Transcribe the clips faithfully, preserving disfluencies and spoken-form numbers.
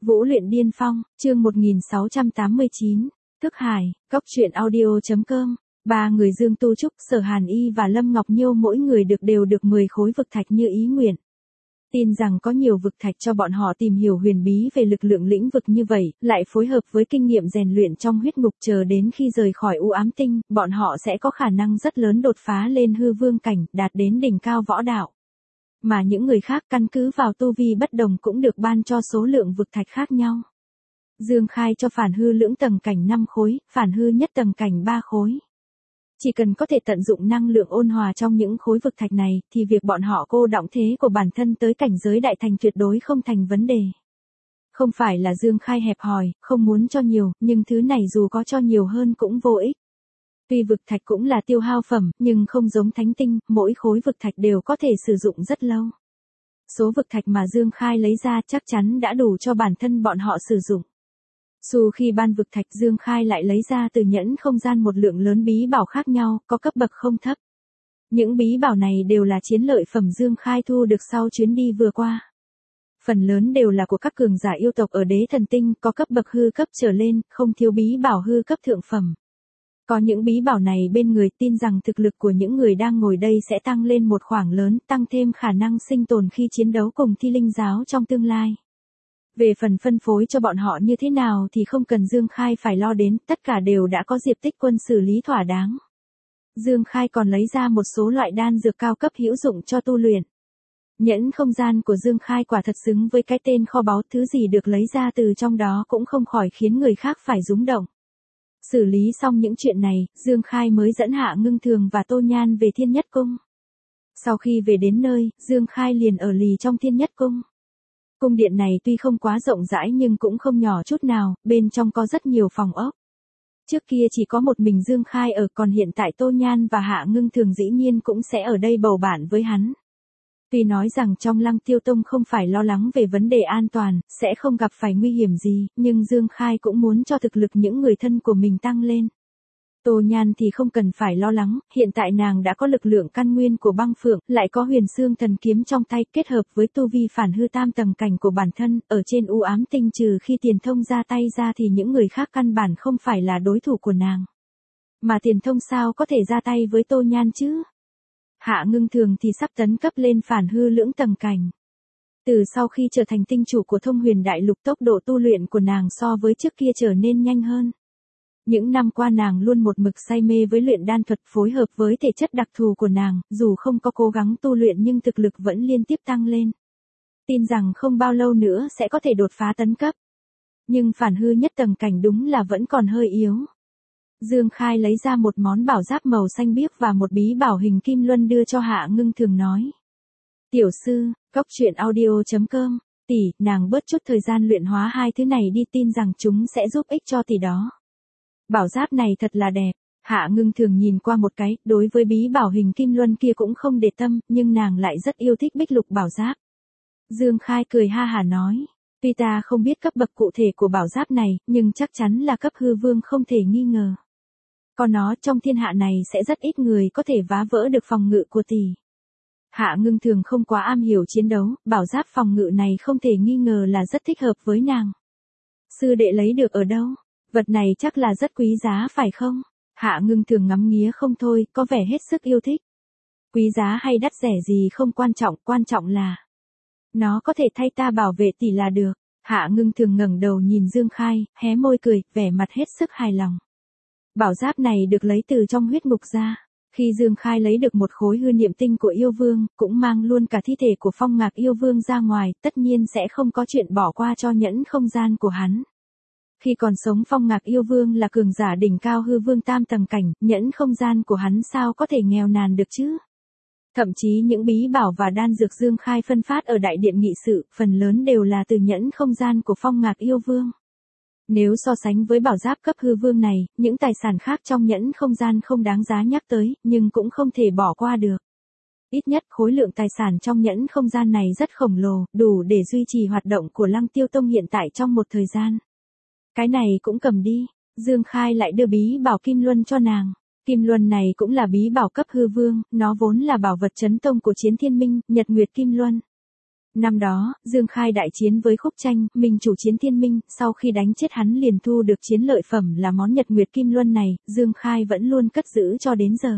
Vũ luyện điên phong, chương một nghìn sáu trăm tám mươi chín, Thức Hải, cốc truyện audio chấm com. Ba người Dương Tu Trúc, Sở Hàn Y và Lâm Ngọc Nhiêu mỗi người được đều được mười khối vực thạch như ý nguyện. Tin rằng có nhiều vực thạch cho bọn họ tìm hiểu huyền bí về lực lượng lĩnh vực như vậy, lại phối hợp với kinh nghiệm rèn luyện trong huyết ngục, chờ đến khi rời khỏi u ám tinh, bọn họ sẽ có khả năng rất lớn đột phá lên hư vương cảnh, đạt đến đỉnh cao võ đạo. Mà những người khác căn cứ vào tu vi bất đồng cũng được ban cho số lượng vực thạch khác nhau. Dương Khai cho phản hư lưỡng tầng cảnh năm khối, phản hư nhất tầng cảnh ba khối. Chỉ cần có thể tận dụng năng lượng ôn hòa trong những khối vực thạch này, thì việc bọn họ cô đọng thế của bản thân tới cảnh giới đại thành tuyệt đối không thành vấn đề. Không phải là Dương Khai hẹp hòi, không muốn cho nhiều, nhưng thứ này dù có cho nhiều hơn cũng vô ích. Tuy vực thạch cũng là tiêu hao phẩm, nhưng không giống thánh tinh, mỗi khối vực thạch đều có thể sử dụng rất lâu. Số vực thạch mà Dương Khai lấy ra chắc chắn đã đủ cho bản thân bọn họ sử dụng. Dù khi ban vực thạch, Dương Khai lại lấy ra từ nhẫn không gian một lượng lớn bí bảo khác nhau, có cấp bậc không thấp. Những bí bảo này đều là chiến lợi phẩm Dương Khai thu được sau chuyến đi vừa qua. Phần lớn đều là của các cường giả yêu tộc ở Đế Thần Tinh, có cấp bậc hư cấp trở lên, không thiếu bí bảo hư cấp thượng phẩm. Có những bí bảo này bên người, tin rằng thực lực của những người đang ngồi đây sẽ tăng lên một khoảng lớn, tăng thêm khả năng sinh tồn khi chiến đấu cùng Thi Linh giáo trong tương lai. Về phần phân phối cho bọn họ như thế nào thì không cần Dương Khai phải lo đến, tất cả đều đã có Diệp Tích Quân xử lý thỏa đáng. Dương Khai còn lấy ra một số loại đan dược cao cấp hữu dụng cho tu luyện. Nhẫn không gian của Dương Khai quả thật xứng với cái tên kho báu, thứ gì được lấy ra từ trong đó cũng không khỏi khiến người khác phải rúng động. Xử lý xong những chuyện này, Dương Khai mới dẫn Hạ Ngưng Thường và Tô Nhan về Thiên Nhất Cung. Sau khi về đến nơi, Dương Khai liền ở lì trong Thiên Nhất Cung. Cung điện này tuy không quá rộng rãi nhưng cũng không nhỏ chút nào, bên trong có rất nhiều phòng ốc. Trước kia chỉ có một mình Dương Khai ở, còn hiện tại Tô Nhan và Hạ Ngưng Thường dĩ nhiên cũng sẽ ở đây bầu bạn với hắn. Tuy nói rằng trong Lăng Tiêu Tông không phải lo lắng về vấn đề an toàn, sẽ không gặp phải nguy hiểm gì, nhưng Dương Khai cũng muốn cho thực lực những người thân của mình tăng lên. Tô Nhan thì không cần phải lo lắng, hiện tại nàng đã có lực lượng căn nguyên của băng phượng, lại có huyền xương thần kiếm trong tay, kết hợp với tu vi phản hư tam tầng cảnh của bản thân, ở trên u ám tinh trừ khi Tiền Thông ra tay ra thì những người khác căn bản không phải là đối thủ của nàng. Mà Tiền Thông sao có thể ra tay với Tô Nhan chứ? Hạ Ngưng Thường thì sắp tấn cấp lên phản hư lưỡng tầng cảnh. Từ sau khi trở thành tinh chủ của Thông Huyền Đại Lục, tốc độ tu luyện của nàng so với trước kia trở nên nhanh hơn. Những năm qua nàng luôn một mực say mê với luyện đan thuật, phối hợp với thể chất đặc thù của nàng, dù không có cố gắng tu luyện nhưng thực lực vẫn liên tiếp tăng lên. Tin rằng không bao lâu nữa sẽ có thể đột phá tấn cấp. Nhưng phản hư nhất tầng cảnh đúng là vẫn còn hơi yếu. Dương Khai lấy ra một món bảo giáp màu xanh biếc và một bí bảo hình kim luân đưa cho Hạ Ngưng Thường nói. Tiểu sư, cốc truyện audio chấm com, tỷ, nàng bớt chút thời gian luyện hóa hai thứ này đi, tin rằng chúng sẽ giúp ích cho tỷ đó. Bảo giáp này thật là đẹp. Hạ Ngưng Thường nhìn qua một cái, đối với bí bảo hình kim luân kia cũng không để tâm, nhưng nàng lại rất yêu thích bích lục bảo giáp. Dương Khai cười ha hả nói, tuy ta không biết cấp bậc cụ thể của bảo giáp này, nhưng chắc chắn là cấp hư vương không thể nghi ngờ. Có nó trong thiên hạ này sẽ rất ít người có thể phá vỡ được phòng ngự của tỷ. Hạ Ngưng Thường không quá am hiểu chiến đấu, bảo giáp phòng ngự này không thể nghi ngờ là rất thích hợp với nàng. Sư đệ lấy được ở đâu? Vật này chắc là rất quý giá phải không? Hạ Ngưng Thường ngắm nghía không thôi, có vẻ hết sức yêu thích. Quý giá hay đắt rẻ gì không quan trọng, quan trọng là nó có thể thay ta bảo vệ tỷ là được. Hạ Ngưng Thường ngẩng đầu nhìn Dương Khai, hé môi cười, vẻ mặt hết sức hài lòng. Bảo giáp này được lấy từ trong huyết ngục ra. Khi Dương Khai lấy được một khối hư niệm tinh của yêu vương, cũng mang luôn cả thi thể của Phong Ngạc yêu vương ra ngoài, tất nhiên sẽ không có chuyện bỏ qua cho nhẫn không gian của hắn. Khi còn sống Phong Ngạc yêu vương là cường giả đỉnh cao hư vương tam tầng cảnh, nhẫn không gian của hắn sao có thể nghèo nàn được chứ? Thậm chí những bí bảo và đan dược Dương Khai phân phát ở đại điện nghị sự, phần lớn đều là từ nhẫn không gian của Phong Ngạc yêu vương. Nếu so sánh với bảo giáp cấp hư vương này, những tài sản khác trong nhẫn không gian không đáng giá nhắc tới, nhưng cũng không thể bỏ qua được. Ít nhất khối lượng tài sản trong nhẫn không gian này rất khổng lồ, đủ để duy trì hoạt động của Lăng Tiêu Tông hiện tại trong một thời gian. Cái này cũng cầm đi. Dương Khai lại đưa bí bảo Kim Luân cho nàng. Kim Luân này cũng là bí bảo cấp hư vương, nó vốn là bảo vật chấn tông của Chiến Thiên Minh, Nhật Nguyệt Kim Luân. Năm đó, Dương Khai đại chiến với Khúc Tranh, mình chủ chiến thiên minh, sau khi đánh chết hắn liền thu được chiến lợi phẩm là món Nhật Nguyệt Kim Luân này, Dương Khai vẫn luôn cất giữ cho đến giờ.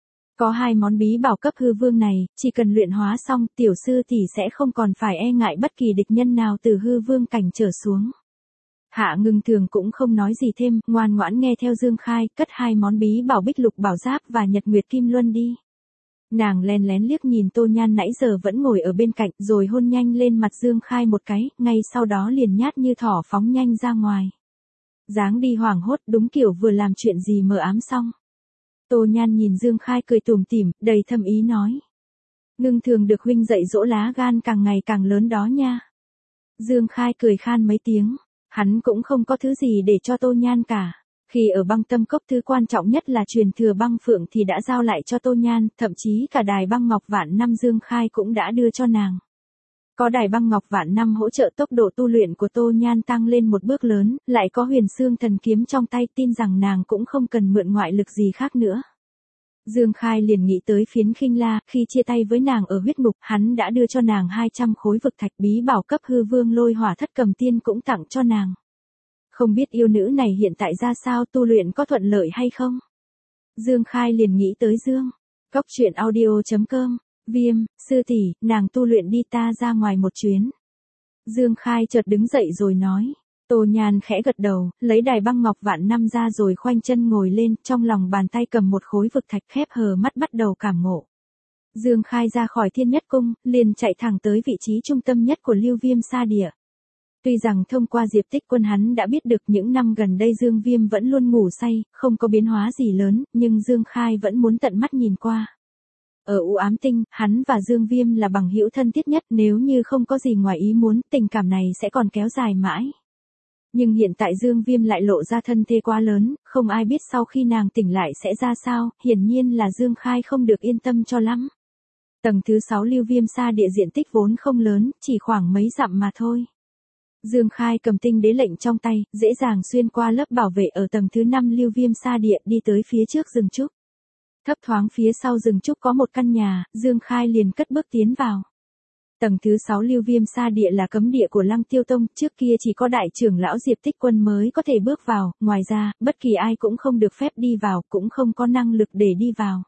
Có hai món bí bảo cấp hư vương này, chỉ cần luyện hóa xong, tiểu sư tỷ sẽ không còn phải e ngại bất kỳ địch nhân nào từ hư vương cảnh trở xuống. Hạ Ngưng Thường cũng không nói gì thêm, ngoan ngoãn nghe theo Dương Khai, cất hai món bí bảo Bích Lục Bảo Giáp và Nhật Nguyệt Kim Luân đi. Nàng lén lén liếc nhìn Tô Nhan nãy giờ vẫn ngồi ở bên cạnh, rồi hôn nhanh lên mặt Dương Khai một cái, ngay sau đó liền nhát như thỏ phóng nhanh ra ngoài. Dáng đi hoảng hốt, đúng kiểu vừa làm chuyện gì mờ ám xong. Tô Nhan nhìn Dương Khai cười tủm tỉm, đầy thâm ý nói. Ngưng Thường được huynh dạy dỗ lá gan càng ngày càng lớn đó nha. Dương Khai cười khan mấy tiếng, hắn cũng không có thứ gì để cho Tô Nhan cả. Khi ở Băng Tâm Cốc thứ quan trọng nhất là truyền thừa băng phượng thì đã giao lại cho Tô Nhan, thậm chí cả đài băng ngọc vạn năm Dương Khai cũng đã đưa cho nàng. Có đài băng ngọc vạn năm hỗ trợ tốc độ tu luyện của Tô Nhan tăng lên một bước lớn, lại có huyền xương thần kiếm trong tay, tin rằng nàng cũng không cần mượn ngoại lực gì khác nữa. Dương Khai liền nghĩ tới Phiến Khinh La, khi chia tay với nàng ở huyết ngục, hắn đã đưa cho nàng hai trăm khối vực thạch, bí bảo cấp hư vương Lôi Hỏa Thất Cầm Tiên cũng tặng cho nàng. Không biết yêu nữ này hiện tại ra sao, tu luyện có thuận lợi hay không? Dương Khai liền nghĩ tới Dương. Cốc truyện audio chấm com, Viêm, sư tỷ, nàng tu luyện đi, ta ra ngoài một chuyến. Dương Khai chợt đứng dậy rồi nói. Tô Nhan khẽ gật đầu, lấy đài băng ngọc vạn năm ra rồi khoanh chân ngồi lên, trong lòng bàn tay cầm một khối vực thạch, khép hờ mắt bắt đầu cảm ngộ. Dương Khai ra khỏi Thiên Nhất Cung, liền chạy thẳng tới vị trí trung tâm nhất của Lưu Viêm Sa Địa. Tuy rằng thông qua Diệp Tích Quân hắn đã biết được những năm gần đây Dương Viêm vẫn luôn ngủ say, không có biến hóa gì lớn, nhưng Dương Khai vẫn muốn tận mắt nhìn qua. Ở U Ám Tinh, hắn và Dương Viêm là bằng hữu thân thiết nhất, nếu như không có gì ngoài ý muốn, tình cảm này sẽ còn kéo dài mãi. Nhưng hiện tại Dương Viêm lại lộ ra thân thế quá lớn, không ai biết sau khi nàng tỉnh lại sẽ ra sao, hiển nhiên là Dương Khai không được yên tâm cho lắm. Tầng thứ sáu Lưu Viêm Sa Địa diện tích vốn không lớn, chỉ khoảng mấy dặm mà thôi. Dương Khai cầm tinh đế lệnh trong tay, dễ dàng xuyên qua lớp bảo vệ ở tầng thứ năm Lưu Viêm Sa Địa, đi tới phía trước rừng trúc. Thấp thoáng phía sau rừng trúc có một căn nhà, Dương Khai liền cất bước tiến vào. Tầng thứ sáu Lưu Viêm Sa Địa là cấm địa của Lăng Tiêu Tông, trước kia chỉ có đại trưởng lão Diệp Tích Quân mới có thể bước vào, ngoài ra, bất kỳ ai cũng không được phép đi vào, cũng không có năng lực để đi vào.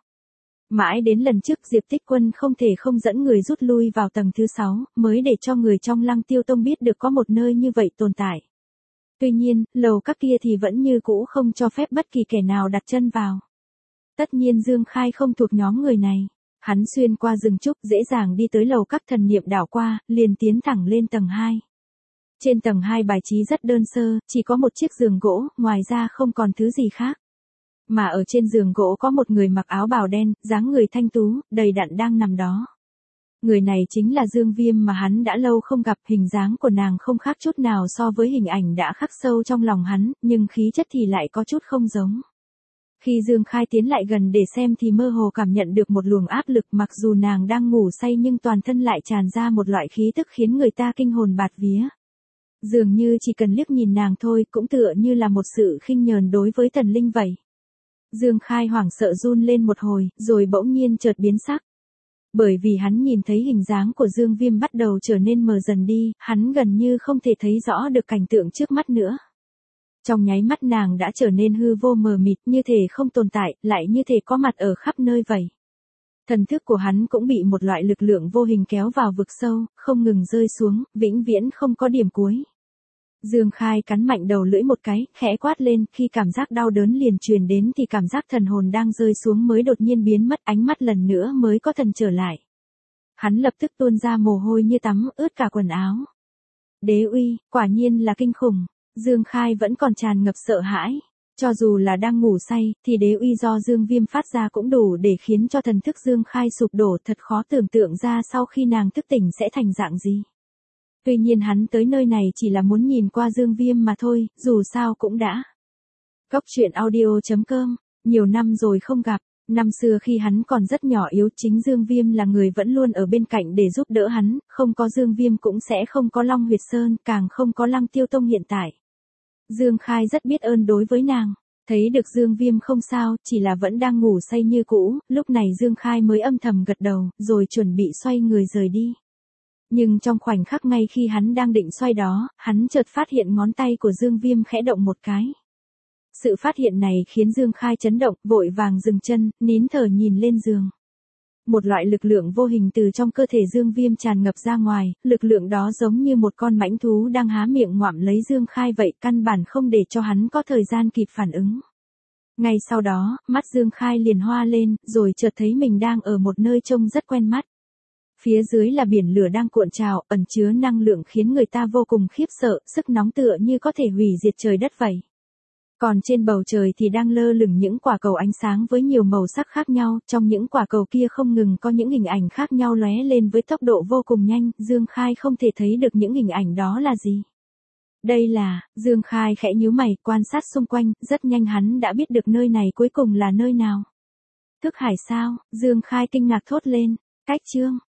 Mãi đến lần trước Diệp Tích Quân không thể không dẫn người rút lui vào tầng thứ sáu, mới để cho người trong Lăng Tiêu Tông biết được có một nơi như vậy tồn tại. Tuy nhiên, lầu các kia thì vẫn như cũ không cho phép bất kỳ kẻ nào đặt chân vào. Tất nhiên Dương Khai không thuộc nhóm người này. Hắn xuyên qua rừng trúc, dễ dàng đi tới lầu các, thần niệm đảo qua, liền tiến thẳng lên tầng hai. Trên tầng hai bài trí rất đơn sơ, chỉ có một chiếc giường gỗ, ngoài ra không còn thứ gì khác. Mà ở trên giường gỗ có một người mặc áo bào đen, dáng người thanh tú, đầy đặn đang nằm đó. Người này chính là Dương Viêm mà hắn đã lâu không gặp, hình dáng của nàng không khác chút nào so với hình ảnh đã khắc sâu trong lòng hắn, nhưng khí chất thì lại có chút không giống. Khi Dương Khai tiến lại gần để xem thì mơ hồ cảm nhận được một luồng áp lực, mặc dù nàng đang ngủ say nhưng toàn thân lại tràn ra một loại khí tức khiến người ta kinh hồn bạt vía. Dường như chỉ cần liếc nhìn nàng thôi cũng tựa như là một sự khinh nhờn đối với thần linh vậy. Dương Khai hoảng sợ run lên một hồi, rồi bỗng nhiên chợt biến sắc. Bởi vì hắn nhìn thấy hình dáng của Dương Viêm bắt đầu trở nên mờ dần đi, hắn gần như không thể thấy rõ được cảnh tượng trước mắt nữa. Trong nháy mắt nàng đã trở nên hư vô mờ mịt, như thể không tồn tại, lại như thể có mặt ở khắp nơi vậy. Thần thức của hắn cũng bị một loại lực lượng vô hình kéo vào vực sâu, không ngừng rơi xuống, vĩnh viễn không có điểm cuối. Dương Khai cắn mạnh đầu lưỡi một cái, khẽ quát lên, khi cảm giác đau đớn liền truyền đến thì cảm giác thần hồn đang rơi xuống mới đột nhiên biến mất, ánh mắt lần nữa mới có thần trở lại. Hắn lập tức tuôn ra mồ hôi như tắm, ướt cả quần áo. Đế uy, quả nhiên là kinh khủng. Dương Khai vẫn còn tràn ngập sợ hãi. Cho dù là đang ngủ say, thì đế uy do Dương Viêm phát ra cũng đủ để khiến cho thần thức Dương Khai sụp đổ, thật khó tưởng tượng ra sau khi nàng thức tỉnh sẽ thành dạng gì. Tuy nhiên hắn tới nơi này chỉ là muốn nhìn qua Dương Viêm mà thôi, dù sao cũng đã. Cốc truyện audio chấm com, nhiều năm rồi không gặp, năm xưa khi hắn còn rất nhỏ yếu, chính Dương Viêm là người vẫn luôn ở bên cạnh để giúp đỡ hắn, không có Dương Viêm cũng sẽ không có Long Huyệt Sơn, càng không có Lăng Tiêu Tông hiện tại. Dương Khai rất biết ơn đối với nàng, thấy được Dương Viêm không sao, chỉ là vẫn đang ngủ say như cũ, lúc này Dương Khai mới âm thầm gật đầu, rồi chuẩn bị xoay người rời đi. Nhưng trong khoảnh khắc ngay khi hắn đang định xoay đó, hắn chợt phát hiện ngón tay của Dương Viêm khẽ động một cái. Sự phát hiện này khiến Dương Khai chấn động, vội vàng dừng chân, nín thở nhìn lên giường. Một loại lực lượng vô hình từ trong cơ thể Dương Viêm tràn ngập ra ngoài, lực lượng đó giống như một con mãnh thú đang há miệng ngoạm lấy Dương Khai vậy, căn bản không để cho hắn có thời gian kịp phản ứng. Ngay sau đó, mắt Dương Khai liền hoa lên, rồi chợt thấy mình đang ở một nơi trông rất quen mắt. Phía dưới là biển lửa đang cuộn trào, ẩn chứa năng lượng khiến người ta vô cùng khiếp sợ, sức nóng tựa như có thể hủy diệt trời đất vậy. Còn trên bầu trời thì đang lơ lửng những quả cầu ánh sáng với nhiều màu sắc khác nhau, trong những quả cầu kia không ngừng có những hình ảnh khác nhau lóe lên với tốc độ vô cùng nhanh, Dương Khai không thể thấy được những hình ảnh đó là gì. Đây là, Dương Khai khẽ nhíu mày, quan sát xung quanh, rất nhanh hắn đã biết được nơi này cuối cùng là nơi nào. Thức hải sao? Dương Khai kinh ngạc thốt lên, cách chương.